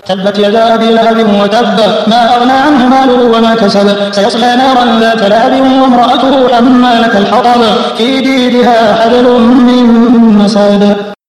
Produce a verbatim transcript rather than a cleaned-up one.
تبت يدا أبي لهب وتب ما أغنى عنه ماله وما كسب سيصلى نارا ذات لهب وامرأته حمالة الحطب في جيدها حبل من مسد.